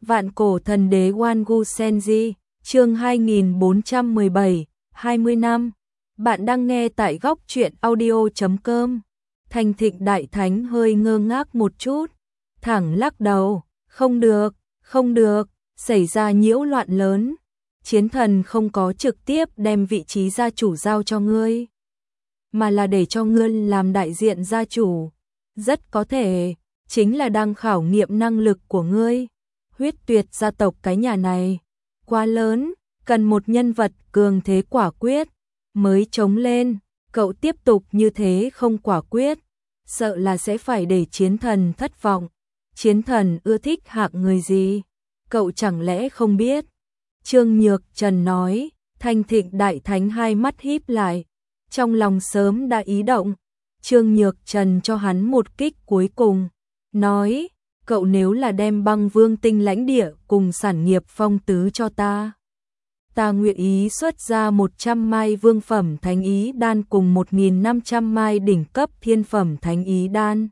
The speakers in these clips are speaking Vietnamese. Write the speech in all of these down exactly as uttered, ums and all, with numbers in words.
Vạn cổ thần đế Wangu Senji, chương hai nghìn bốn trăm mười bảy, hai mươi năm. Bạn đang nghe tại góc truyện audio chấm com. Thanh Thịnh Đại Thánh hơi ngơ ngác một chút, thẳng lắc đầu, không được, không được, xảy ra nhiễu loạn lớn. Chiến thần không có trực tiếp đem vị trí gia chủ giao cho ngươi, mà là để cho ngươi làm đại diện gia chủ. Rất có thể, chính là đang khảo nghiệm năng lực của ngươi. Huyết Tuyệt gia tộc cái nhà này quá lớn, cần một nhân vật cường thế quả quyết mới chống lên. Cậu tiếp tục như thế không quả quyết, sợ là sẽ phải để chiến thần thất vọng. Chiến thần ưa thích hạng người gì, cậu chẳng lẽ không biết? Trương Nhược Trần nói. Thanh Thịnh Đại Thánh hai mắt híp lại, trong lòng sớm đã ý động. Trương Nhược Trần cho hắn một kích cuối cùng, nói, cậu nếu là đem Băng Vương tinh lãnh địa cùng sản nghiệp phong tứ cho ta, ta nguyện ý xuất ra một trăm mai vương phẩm thánh ý đan cùng một nghìn năm trăm mai đỉnh cấp thiên phẩm thánh ý đan.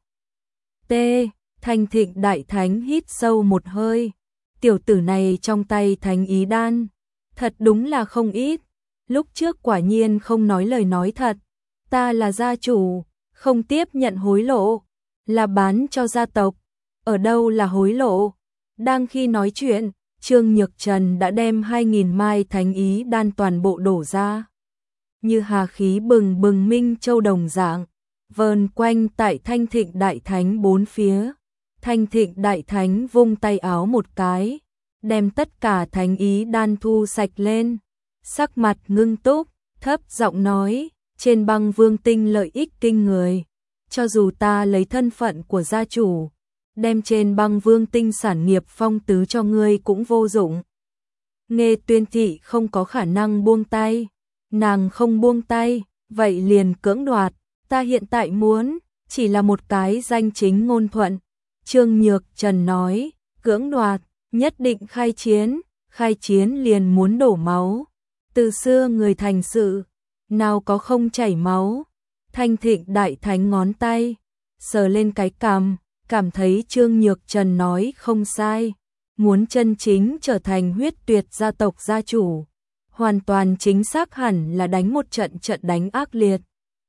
T. Thanh Thịnh Đại Thánh hít sâu một hơi, tiểu tử này trong tay thánh ý đan, thật đúng là không ít. Lúc trước quả nhiên không nói lời nói thật, ta là gia chủ, không tiếp nhận hối lộ, là bán cho gia tộc, ở đâu là hối lộ. Đang khi nói chuyện, Trương Nhược Trần đã đem hai nghìn mai thánh ý đan toàn bộ đổ ra, như hà khí bừng bừng minh châu đồng dạng, vờn quanh tại Thanh Thịnh Đại Thánh bốn phía. Thanh Thịnh Đại Thánh vung tay áo một cái, đem tất cả thánh ý đan thu sạch lên, sắc mặt ngưng túc, thấp giọng nói, trên Băng Vương tinh lợi ích kinh người, cho dù ta lấy thân phận của gia chủ, đem trên Băng Vương tinh sản nghiệp phong tứ cho ngươi cũng vô dụng. Nghe Tuyên Thị không có khả năng buông tay, nàng không buông tay, vậy liền cưỡng đoạt, ta hiện tại muốn, chỉ là một cái danh chính ngôn thuận. Trương Nhược Trần nói, cưỡng đoạt, nhất định khai chiến, khai chiến liền muốn đổ máu. Từ xưa người thành sự, nào có không chảy máu. Thanh Thịnh Đại Thánh ngón tay sờ lên cái cằm, cảm thấy Trương Nhược Trần nói không sai, muốn chân chính trở thành Huyết Tuyệt gia tộc gia chủ, hoàn toàn chính xác hẳn là đánh một trận trận đánh ác liệt.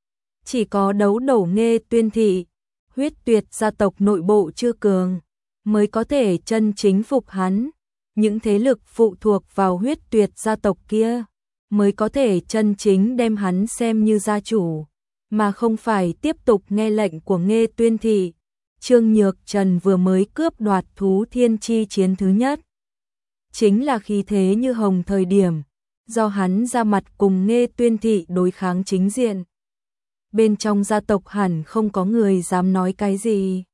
Chỉ có đấu đổ Nghê Tuyên Thị, Huyết Tuyệt gia tộc nội bộ chưa cường, mới có thể chân chính phục hắn. Những thế lực phụ thuộc vào Huyết Tuyệt gia tộc kia mới có thể chân chính đem hắn xem như gia chủ, mà không phải tiếp tục nghe lệnh của Nghê Tuyên Thị. Trương Nhược Trần vừa mới cướp đoạt thú thiên chi chiến thứ nhất, chính là khí thế như hồng thời điểm, do hắn ra mặt cùng Nghê Tuyên Thị đối kháng chính diện. Bên trong gia tộc hẳn không có người dám nói cái gì.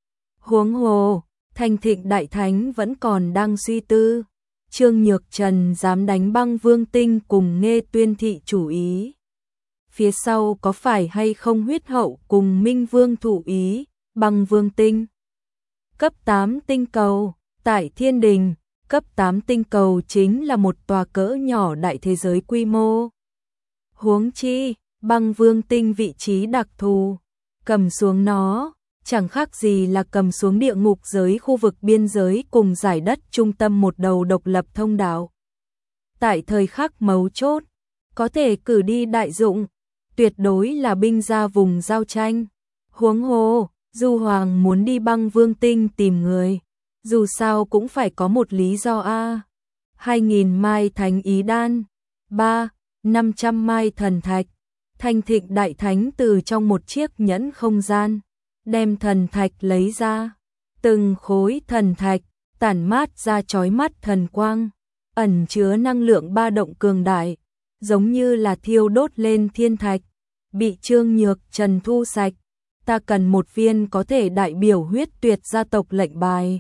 Huống hồ, Thanh Thịnh Đại Thánh vẫn còn đang suy tư, Trương Nhược Trần dám đánh Băng Vương tinh cùng Nghê Tuyên Thị chủ ý, phía sau có phải hay không Huyết Hậu cùng Minh Vương thủ ý. Băng Vương tinh, cấp tám tinh cầu, tại Thiên Đình, cấp tám tinh cầu chính là một tòa cỡ nhỏ đại thế giới quy mô. Huống chi, Băng Vương tinh vị trí đặc thù, cầm xuống nó, chẳng khác gì là cầm xuống địa ngục giới khu vực biên giới cùng giải đất trung tâm một đầu độc lập thông đạo. Tại thời khắc mấu chốt, có thể cử đi đại dụng, tuyệt đối là binh ra vùng giao tranh. Huống hồ, Du Hoàng muốn đi Băng Vương tinh tìm người, dù sao cũng phải có một lý do a. Hai nghìn mai thánh ý đan, ba, năm trăm mai thần thạch. Thanh Thịnh Đại Thánh từ trong một chiếc nhẫn không gian, đem thần thạch lấy ra, từng khối thần thạch tản mát ra chói mắt thần quang, ẩn chứa năng lượng ba động cường đại, giống như là thiêu đốt lên thiên thạch, bị Trương Nhược Trần thu sạch. Ta cần một viên có thể đại biểu Huyết Tuyệt gia tộc lệnh bài.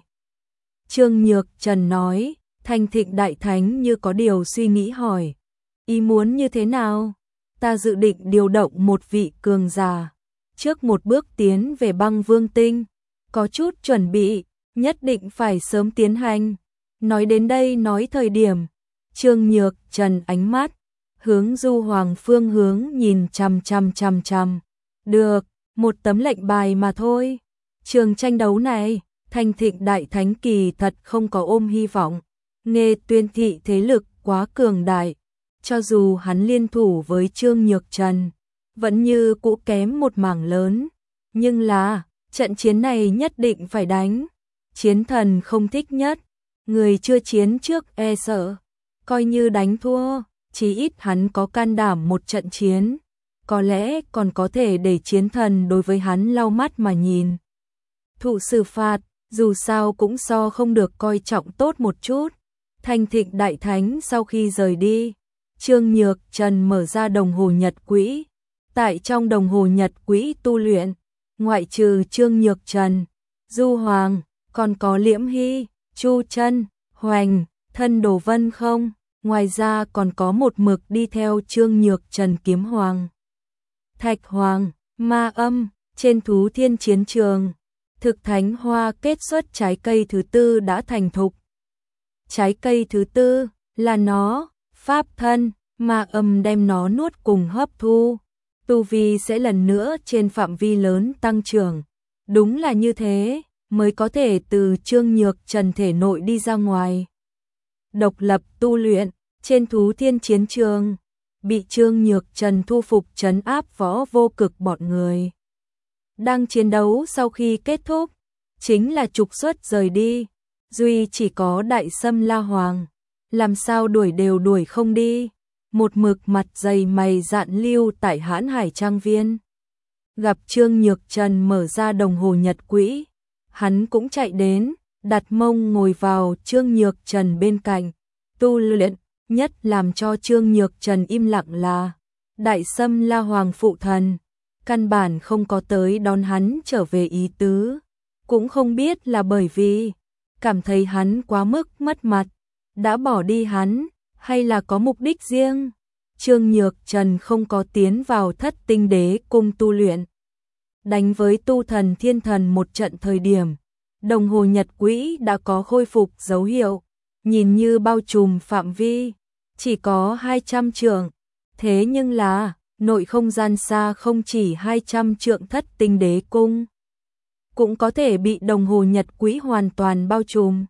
Trương Nhược Trần nói. Thanh Thịnh Đại Thánh như có điều suy nghĩ hỏi, ý muốn như thế nào? Ta dự định điều động một vị cường giả, trước một bước tiến về Băng Vương tinh, có chút chuẩn bị, nhất định phải sớm tiến hành. Nói đến đây nói thời điểm, Trương Nhược Trần ánh mắt hướng Du Hoàng phương hướng nhìn chằm chằm chằm chằm. Được, một tấm lệnh bài mà thôi. Trường tranh đấu này, Thanh Thịnh Đại Thánh kỳ thật không có ôm hy vọng, nghe Tuyên thị thế lực quá cường đại, cho dù hắn liên thủ với Trương Nhược Trần, vẫn như cũ kém một mảng lớn, nhưng là, trận chiến này nhất định phải đánh. Chiến thần không thích nhất, người chưa chiến trước e sợ, coi như đánh thua, chí ít hắn có can đảm một trận chiến, có lẽ còn có thể để chiến thần đối với hắn lau mắt mà nhìn. Thụ xử phạt, dù sao cũng so không được coi trọng tốt một chút. Thanh Thịnh Đại Thánh sau khi rời đi, Trương Nhược Trần mở ra đồng hồ nhật quỹ. Tại trong đồng hồ nhật quỹ tu luyện, ngoại trừ Trương Nhược Trần, Du Hoàng, còn có Liễm Hy, Chu Trân, Hoành, Thân Đồ Vân không? Ngoài ra còn có một mực đi theo Trương Nhược Trần Kiếm Hoàng, Thạch Hoàng, Ma Âm, trên Thú Thiên chiến trường. Thực Thánh Hoa kết xuất trái cây thứ tư đã thành thục. Trái cây thứ tư là nó, Pháp Thân, Ma Âm đem nó nuốt cùng hấp thu, tu vi sẽ lần nữa trên phạm vi lớn tăng trưởng. Đúng là như thế, mới có thể từ Trương Nhược Trần thể nội đi ra ngoài. Độc lập tu luyện, trên Thú Thiên chiến trường, bị Trương Nhược Trần thu phục trấn áp Võ Vô Cực bọn người. Đang chiến đấu sau khi kết thúc, chính là trục xuất rời đi, duy chỉ có Đại Sâm La Hoàng, làm sao đuổi đều đuổi không đi, một mực mặt dày mày dạn lưu tại Hãn Hải Trang Viên. Gặp Trương Nhược Trần mở ra đồng hồ nhật quỹ, hắn cũng chạy đến, đặt mông ngồi vào Trương Nhược Trần bên cạnh, tu luyện. Nhất làm cho Trương Nhược Trần im lặng là Đại Sâm La Hoàng phụ thần, căn bản không có tới đón hắn trở về ý tứ, cũng không biết là bởi vì cảm thấy hắn quá mức mất mặt, đã bỏ đi hắn, hay là có mục đích riêng. Trương Nhược Trần không có tiến vào Thất Tinh Đế cung tu luyện, đánh với tu thần thiên thần một trận thời điểm, đồng hồ nhật quỹ đã có khôi phục dấu hiệu, nhìn như bao trùm phạm vi, chỉ có hai trăm trượng, thế nhưng là, nội không gian xa không chỉ hai trăm trượng Thất Tinh Đế cung, cũng có thể bị đồng hồ nhật quỹ hoàn toàn bao trùm.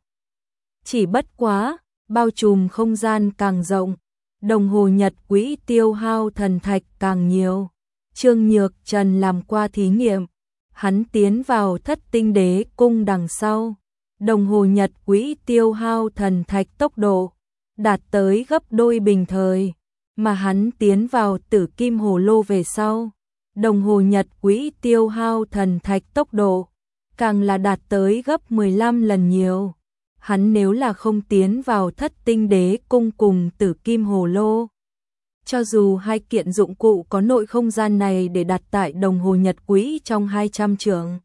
Chỉ bất quá, bao trùm không gian càng rộng, đồng hồ nhật quỹ tiêu hao thần thạch càng nhiều. Trương Nhược Trần làm qua thí nghiệm, hắn tiến vào Thất Tinh Đế cung đằng sau, đồng hồ nhật quỹ tiêu hao thần thạch tốc độ đạt tới gấp đôi bình thời, mà hắn tiến vào Tử Kim Hồ Lô về sau, đồng hồ nhật quỹ tiêu hao thần thạch tốc độ càng là đạt tới gấp mười lăm lần nhiều. Hắn nếu là không tiến vào Thất Tinh Đế cung cùng Tử Kim Hồ Lô, cho dù hai kiện dụng cụ có nội không gian này để đặt tại đồng hồ nhật quỹ trong hai trăm trượng,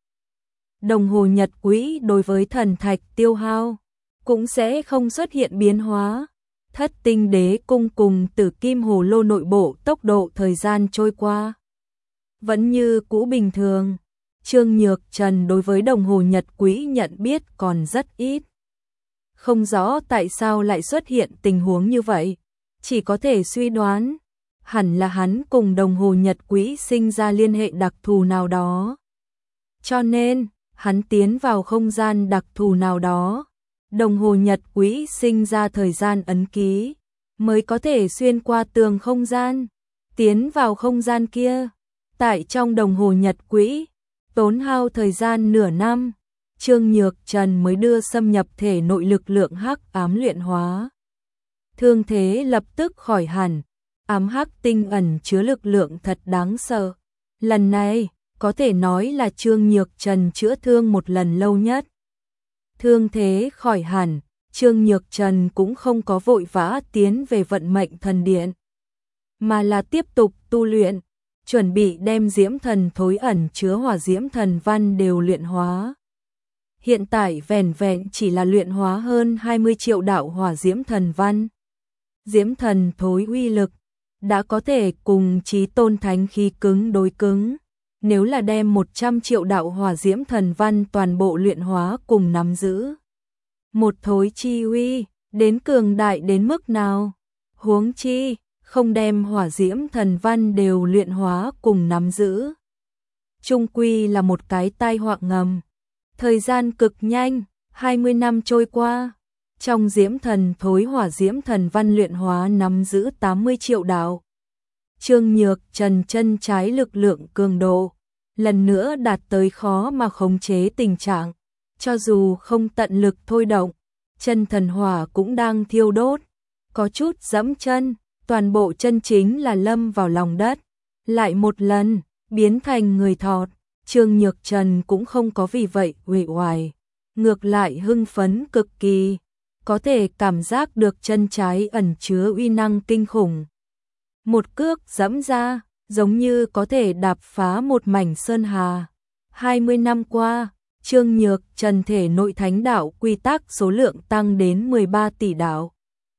đồng hồ nhật quỹ đối với thần thạch tiêu hao cũng sẽ không xuất hiện biến hóa. Thất Tinh Đế cung cùng Tử Kim Hồ Lô nội bộ tốc độ thời gian trôi qua vẫn như cũ bình thường. Trương Nhược Trần đối với đồng hồ nhật quỹ nhận biết còn rất ít, không rõ tại sao lại xuất hiện tình huống như vậy, chỉ có thể suy đoán, hẳn là hắn cùng đồng hồ nhật quỹ sinh ra liên hệ đặc thù nào đó. Cho nên, hắn tiến vào không gian đặc thù nào đó, đồng hồ nhật quỹ sinh ra thời gian ấn ký, mới có thể xuyên qua tường không gian, tiến vào không gian kia. Tại trong đồng hồ nhật quỹ, tốn hao thời gian nửa năm, Trương Nhược Trần mới đưa xâm nhập thể nội lực lượng hắc ám luyện hóa. Thương thế lập tức khỏi hẳn, ám hắc tinh ẩn chứa lực lượng thật đáng sợ. Lần này, có thể nói là Trương Nhược Trần chữa thương một lần lâu nhất. Thương thế khỏi hẳn, Trương Nhược Trần cũng không có vội vã tiến về vận mệnh thần điện, mà là tiếp tục tu luyện, chuẩn bị đem diễm thần thối ẩn chứa hỏa diễm thần văn đều luyện hóa. Hiện tại vẻn vẹn chỉ là luyện hóa hơn hai mươi triệu đạo hỏa diễm thần văn. Diễm thần thối uy lực đã có thể cùng chí tôn thánh khí cứng đối cứng. Nếu là đem một trăm triệu đạo hỏa diễm thần văn toàn bộ luyện hóa cùng nắm giữ, một thối chi uy đến cường đại đến mức nào? Huống chi không đem hỏa diễm thần văn đều luyện hóa cùng nắm giữ, chung quy là một cái tai họa ngầm. Thời gian cực nhanh, hai mươi năm trôi qua. Trong Diễm Thần Thối Hỏa Diễm Thần Văn luyện hóa nắm giữ tám mươi triệu đạo. Trương Nhược Trần chân trái lực lượng cường độ, lần nữa đạt tới khó mà khống chế tình trạng. Cho dù không tận lực thôi động, chân thần hỏa cũng đang thiêu đốt. Có chút dẫm chân, toàn bộ chân chính là lâm vào lòng đất. Lại một lần, biến thành người thọt. Trương Nhược Trần cũng không có vì vậy uể oải, ngược lại hưng phấn cực kỳ, có thể cảm giác được chân trái ẩn chứa uy năng kinh khủng. Một cước giẫm ra, giống như có thể đạp phá một mảnh sơn hà. hai mươi năm qua, Trương Nhược Trần thể nội thánh đạo quy tắc số lượng tăng đến mười ba tỷ đạo.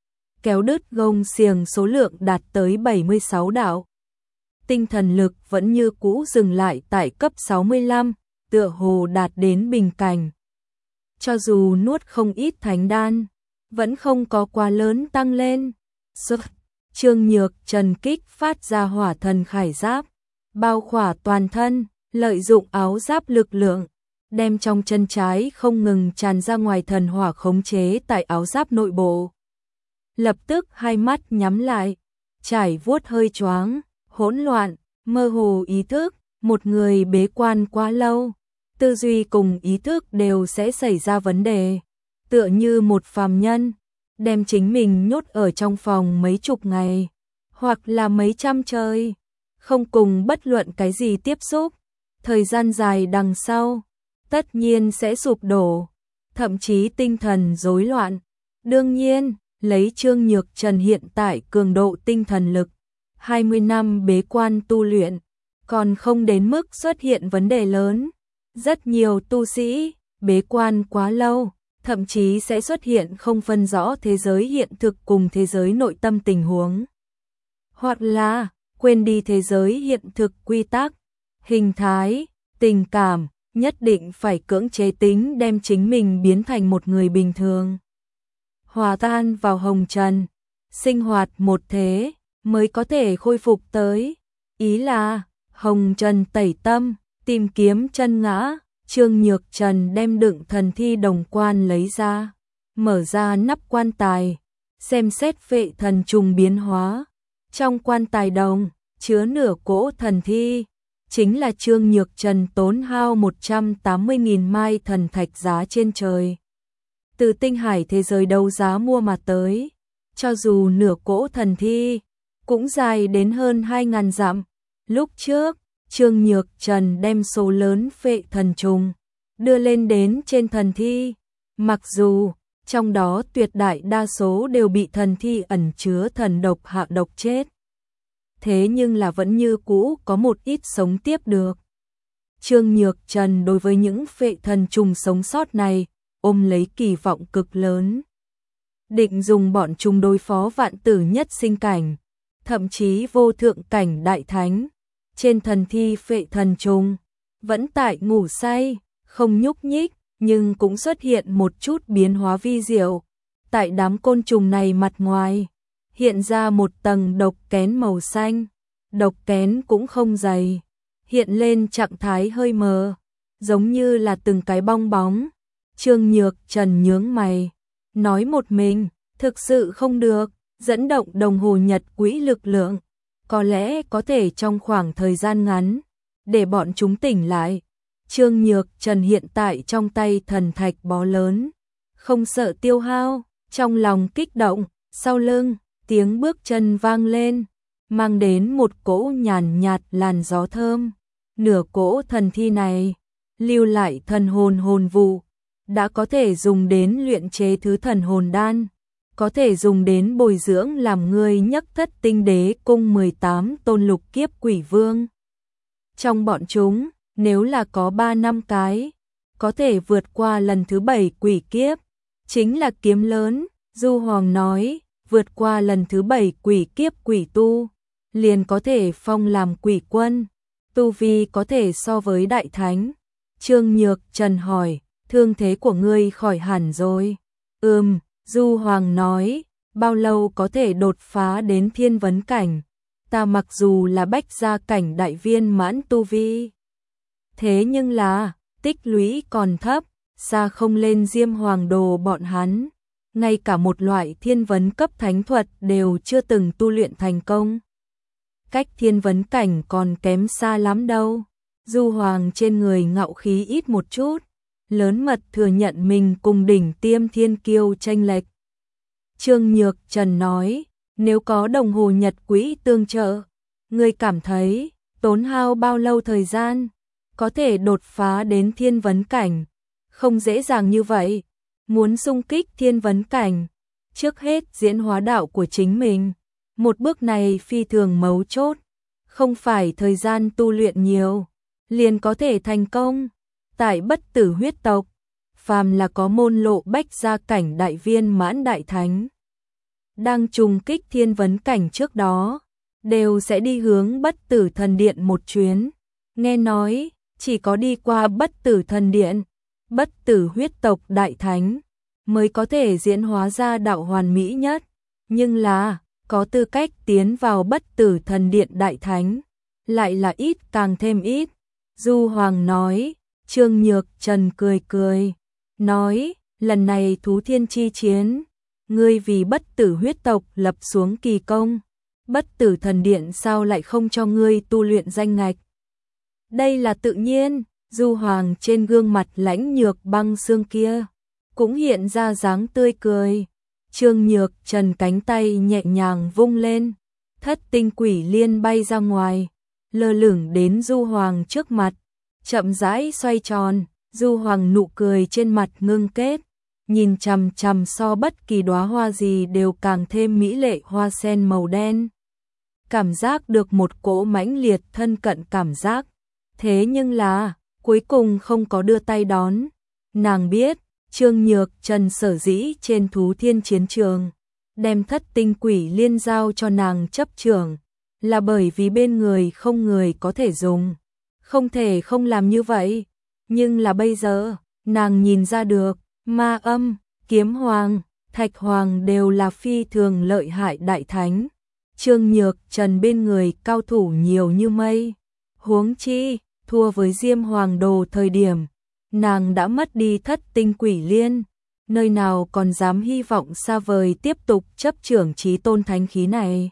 Kéo đứt gông xiềng số lượng đạt tới bảy mươi sáu đạo. Tinh thần lực vẫn như cũ dừng lại tại cấp sáu mươi lăm, tựa hồ đạt đến bình cảnh. Cho dù nuốt không ít thánh đan, vẫn không có quá lớn tăng lên. Sức, Trương Nhược Trần kích phát ra hỏa thần khải giáp, bao khỏa toàn thân, lợi dụng áo giáp lực lượng, đem trong chân trái không ngừng tràn ra ngoài thần hỏa khống chế tại áo giáp nội bộ. Lập tức hai mắt nhắm lại, trải vuốt hơi choáng, hỗn loạn, mơ hồ ý thức, một người bế quan quá lâu, tư duy cùng ý thức đều sẽ xảy ra vấn đề, tựa như một phàm nhân, đem chính mình nhốt ở trong phòng mấy chục ngày, hoặc là mấy trăm trời, không cùng bất luận cái gì tiếp xúc, thời gian dài đằng sau, tất nhiên sẽ sụp đổ, thậm chí tinh thần rối loạn. Đương nhiên, lấy Trương Nhược Trần hiện tại cường độ tinh thần lực, hai mươi năm bế quan tu luyện, còn không đến mức xuất hiện vấn đề lớn. Rất nhiều tu sĩ bế quan quá lâu, thậm chí sẽ xuất hiện không phân rõ thế giới hiện thực cùng thế giới nội tâm tình huống. Hoặc là quên đi thế giới hiện thực quy tắc, hình thái, tình cảm, nhất định phải cưỡng chế tính đem chính mình biến thành một người bình thường. Hòa tan vào hồng trần, sinh hoạt một thế, mới có thể khôi phục tới. Ý là, hồng trần tẩy tâm, tìm kiếm chân ngã. Trương Nhược Trần đem đựng thần thi đồng quan lấy ra, mở ra nắp quan tài, xem xét vệ thần trùng biến hóa. Trong quan tài đồng, chứa nửa cỗ thần thi, chính là Trương Nhược Trần tốn hao một trăm tám mươi nghìn mai thần thạch giá trên trời. Từ tinh hải thế giới đấu giá mua mà tới, cho dù nửa cỗ thần thi, cũng dài đến hơn hai ngàn dặm. Lúc trước, Trương Nhược Trần đem số lớn phệ thần trùng đưa lên đến trên thần thi, mặc dù trong đó tuyệt đại đa số đều bị thần thi ẩn chứa thần độc hạ độc chết. Thế nhưng là vẫn như cũ có một ít sống tiếp được. Trương Nhược Trần đối với những phệ thần trùng sống sót này, ôm lấy kỳ vọng cực lớn. Định dùng bọn chúng đối phó vạn tử nhất sinh cảnh, thậm chí vô thượng cảnh đại thánh. Trên thần thi phệ thần trùng, vẫn tại ngủ say, không nhúc nhích, nhưng cũng xuất hiện một chút biến hóa vi diệu. Tại đám côn trùng này mặt ngoài, hiện ra một tầng độc kén màu xanh. Độc kén cũng không dày, hiện lên trạng thái hơi mờ, giống như là từng cái bong bóng. Trương Nhược Trần nhướng mày, nói một mình, thực sự không được, dẫn động đồng hồ nhật quỹ lực lượng. Có lẽ có thể trong khoảng thời gian ngắn, để bọn chúng tỉnh lại. Trương Nhược Trần hiện tại trong tay thần thạch bó lớn, không sợ tiêu hao, trong lòng kích động, sau lưng, tiếng bước chân vang lên, mang đến một cỗ nhàn nhạt làn gió thơm. Nửa cỗ thần thi này, lưu lại thần hồn hồn vụ, đã có thể dùng đến luyện chế thứ thần hồn đan. Có thể dùng đến bồi dưỡng làm người nhất thất tinh đế cung mười tám tôn lục kiếp quỷ vương. Trong bọn chúng, nếu là có ba năm cái, có thể vượt qua lần thứ bảy quỷ kiếp, chính là kiếm lớn. Du Hoàng nói, vượt qua lần thứ bảy quỷ kiếp quỷ tu, liền có thể phong làm quỷ quân, tu vi có thể so với đại thánh. Trương Nhược Trần hỏi, thương thế của ngươi khỏi hẳn rồi? Ừm. Du Hoàng nói, bao lâu có thể đột phá đến thiên vấn cảnh? Ta mặc dù là bách gia cảnh đại viên mãn tu vi, thế nhưng là, tích lũy còn thấp, xa không lên Diêm Hoàng Đồ bọn hắn, ngay cả một loại thiên vấn cấp thánh thuật đều chưa từng tu luyện thành công. Cách thiên vấn cảnh còn kém xa lắm đâu. Du Hoàng trên người ngạo khí ít một chút, lớn mật thừa nhận mình cùng đỉnh tiêm thiên kiêu chênh lệch. Trương Nhược Trần nói, nếu có đồng hồ nhật quỹ tương trợ, ngươi cảm thấy tốn hao bao lâu thời gian, có thể đột phá đến thiên vấn cảnh? Không dễ dàng như vậy, muốn xung kích thiên vấn cảnh, trước hết diễn hóa đạo của chính mình. Một bước này phi thường mấu chốt, không phải thời gian tu luyện nhiều, liền có thể thành công. Tại Bất Tử huyết tộc, phàm là có môn lộ bách gia cảnh đại viên mãn đại thánh, đang trùng kích thiên vấn cảnh trước đó, đều sẽ đi hướng Bất Tử Thần Điện một chuyến. Nghe nói, chỉ có đi qua Bất Tử Thần Điện, Bất Tử huyết tộc đại thánh, mới có thể diễn hóa ra đạo hoàn mỹ nhất. Nhưng là, có tư cách tiến vào Bất Tử Thần Điện đại thánh, lại là ít càng thêm ít. Du Hoàng nói. Trương Nhược Trần cười cười, nói, lần này thú thiên chi chiến, ngươi vì Bất Tử huyết tộc lập xuống kỳ công, Bất Tử Thần Điện sao lại không cho ngươi tu luyện danh ngạch? Đây là tự nhiên. Du Hoàng trên gương mặt lãnh nhược băng xương kia cũng hiện ra dáng tươi cười. Trương Nhược Trần cánh tay nhẹ nhàng vung lên, thất tinh quỷ liên bay ra ngoài, lơ lửng đến Du Hoàng trước mặt, chậm rãi xoay tròn. Du Hoàng nụ cười trên mặt ngưng kết, nhìn chằm chằm so bất kỳ đóa hoa gì đều càng thêm mỹ lệ hoa sen màu đen. Cảm giác được một cỗ mãnh liệt thân cận cảm giác, thế nhưng là cuối cùng không có đưa tay đón. Nàng biết, Trương Nhược Trần sở dĩ trên thú thiên chiến trường, đem thất tinh quỷ liên giao cho nàng chấp trưởng, là bởi vì bên người không người có thể dùng. Không thể không làm như vậy. Nhưng là bây giờ, nàng nhìn ra được, Ma Âm, Kiếm Hoàng, Thạch Hoàng đều là phi thường lợi hại đại thánh. Trương Nhược Trần bên người cao thủ nhiều như mây. Huống chi, thua với Diêm Hoàng Đồ thời điểm, nàng đã mất đi thất tinh quỷ liên, nơi nào còn dám hy vọng xa vời tiếp tục chấp trưởng chí tôn thánh khí này.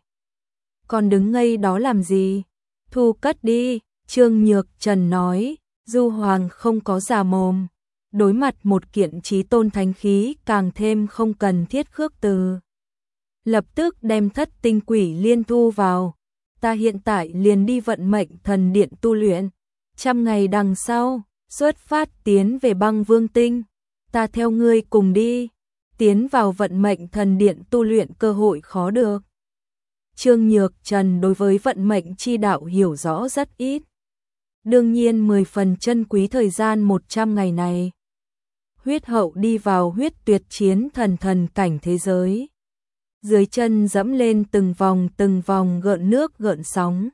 Còn đứng ngây đó làm gì? Thu cất đi, Trương Nhược Trần nói. Du Hoàng không có già mồm, đối mặt một kiện chí tôn thánh khí càng thêm không cần thiết khước từ. Lập tức đem thất tinh quỷ liên thu vào. Ta hiện tại liền đi vận mệnh thần điện tu luyện, trăm ngày đằng sau xuất phát tiến về băng vương tinh. Ta theo ngươi cùng đi. Tiến vào vận mệnh thần điện tu luyện cơ hội khó được. Trương Nhược Trần đối với vận mệnh chi đạo hiểu rõ rất ít. Đương nhiên mười phần chân quý thời gian một trăm ngày này. Huyết hậu đi vào huyết tuyệt chiến thần thần cảnh thế giới. Dưới chân dẫm lên từng vòng từng vòng gợn nước gợn sóng.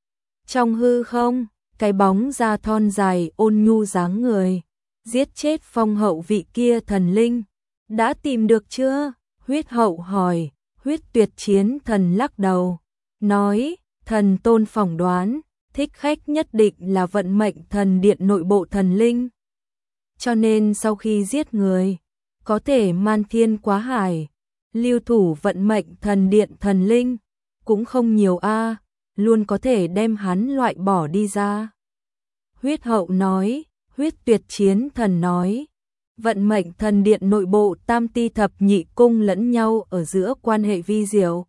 Trong hư không, cái bóng da thon dài ôn nhu dáng người, giết chết phong hậu vị kia thần linh. Đã tìm được chưa? Huyết hậu hỏi. Huyết tuyệt chiến thần lắc đầu, nói, thần tôn phỏng đoán, thích khách nhất định là vận mệnh thần điện nội bộ thần linh. Cho nên sau khi giết người, có thể man thiên quá hải, lưu thủ vận mệnh thần điện thần linh, cũng không nhiều a, luôn có thể đem hắn loại bỏ đi ra. Huyết hậu nói. Huyết tuyệt chiến thần nói, vận mệnh thần điện nội bộ tam ti thập nhị cung lẫn nhau ở giữa quan hệ vi diệu.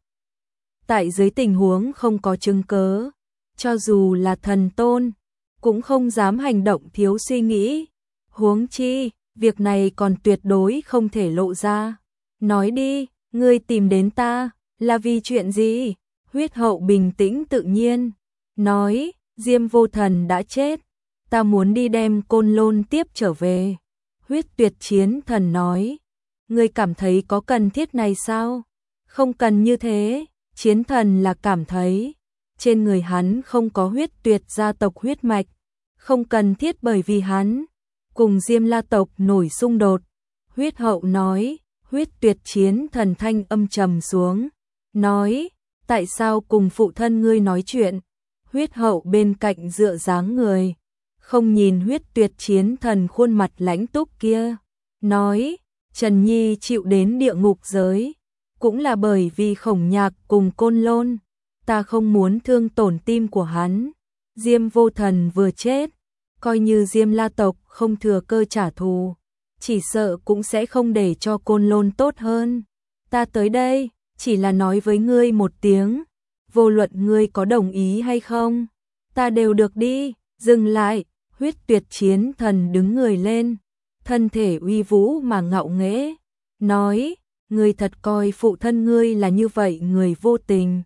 Tại dưới tình huống không có chứng cớ, cho dù là thần tôn, cũng không dám hành động thiếu suy nghĩ. Huống chi, việc này còn tuyệt đối không thể lộ ra. Nói đi, ngươi tìm đến ta, là vì chuyện gì? Huyết hậu bình tĩnh tự nhiên, nói, Diêm Vô Thần đã chết, ta muốn đi đem Côn Lôn tiếp trở về. Huyết tuyệt chiến thần nói, ngươi cảm thấy có cần thiết này sao? Không cần như thế. Chiến thần là cảm thấy, trên người hắn không có huyết tuyệt gia tộc huyết mạch, không cần thiết bởi vì hắn cùng Diêm La tộc nổi xung đột. Huyết hậu nói. Huyết tuyệt chiến thần thanh âm trầm xuống, nói, tại sao cùng phụ thân ngươi nói chuyện? Huyết hậu bên cạnh dựa dáng người, không nhìn huyết tuyệt chiến thần khuôn mặt lãnh túc kia, nói, Trần Nhi chịu đến địa ngục giới, cũng là bởi vì Khổng Nhạc cùng Côn Lôn, ta không muốn thương tổn tim của hắn. Diêm Vô Thần vừa chết, coi như Diêm La tộc không thừa cơ trả thù, chỉ sợ cũng sẽ không để cho Côn Lôn tốt hơn. Ta tới đây, chỉ là nói với ngươi một tiếng, vô luận ngươi có đồng ý hay không, ta đều được đi. Dừng lại, huyết tuyệt chiến thần đứng người lên, thân thể uy vũ mà ngạo nghễ, nói, ngươi thật coi phụ thân ngươi là như vậy người vô tình.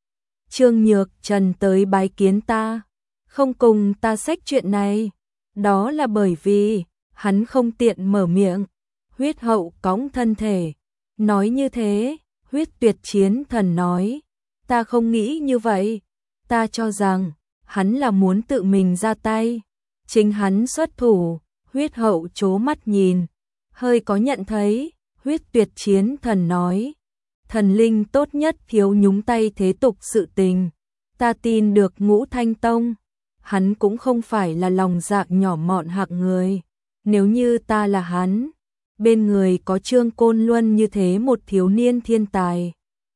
Trương Nhược Trần tới bái kiến ta, không cùng ta xách chuyện này, đó là bởi vì hắn không tiện mở miệng. Huyết hậu cõng thân thể, nói như thế. Huyết tuyệt chiến thần nói, ta không nghĩ như vậy, ta cho rằng hắn là muốn tự mình ra tay, chính hắn xuất thủ. Huyết hậu chố mắt nhìn, hơi có nhận thấy. Huyết tuyệt chiến thần nói, thần linh tốt nhất thiếu nhúng tay thế tục sự tình, ta tin được Ngũ Thanh Tông, hắn cũng không phải là lòng dạ nhỏ mọn hạng người, nếu như ta là hắn, bên người có Trương Côn Luân như thế một thiếu niên thiên tài,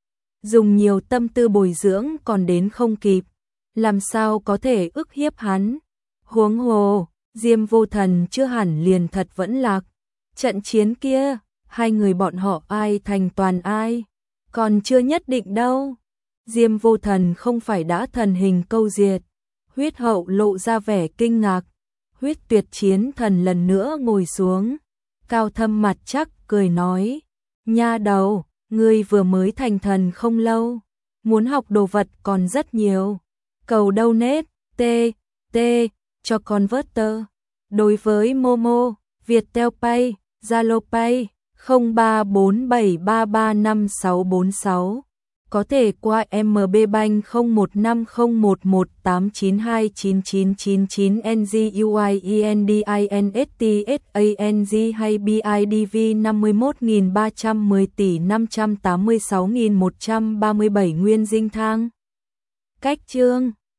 dùng nhiều tâm tư bồi dưỡng còn đến không kịp, làm sao có thể ức hiếp hắn. Huống hồ, Diêm Vô Thần chưa hẳn liền thật vẫn lạc, trận chiến kia, hai người bọn họ ai thành toàn ai, còn chưa nhất định đâu. Diêm Vô Thần không phải đã thần hình câu diệt. Huyết hậu lộ ra vẻ kinh ngạc. Huyết tuyệt chiến thần lần nữa ngồi xuống, cao thâm mặt chắc cười nói, nha đầu, ngươi vừa mới thành thần không lâu, muốn học đồ vật còn rất nhiều, cầu donate, t, t, cho converter. Đối với Momo, Viettel Pay, Zalo Pay, không ba bốn bảy ba ba năm sáu bốn sáu, có thể qua em bê Bank không một năm không một một tám chín hai chín chín chín chín N G U I E N D I N S T S A N G hay B I D V năm mươi mốt nghìn ba trăm mười tỷ năm trăm tám mươi sáu nghìn một trăm ba mươi bảy Nguyên Dinh Thang. Cách chương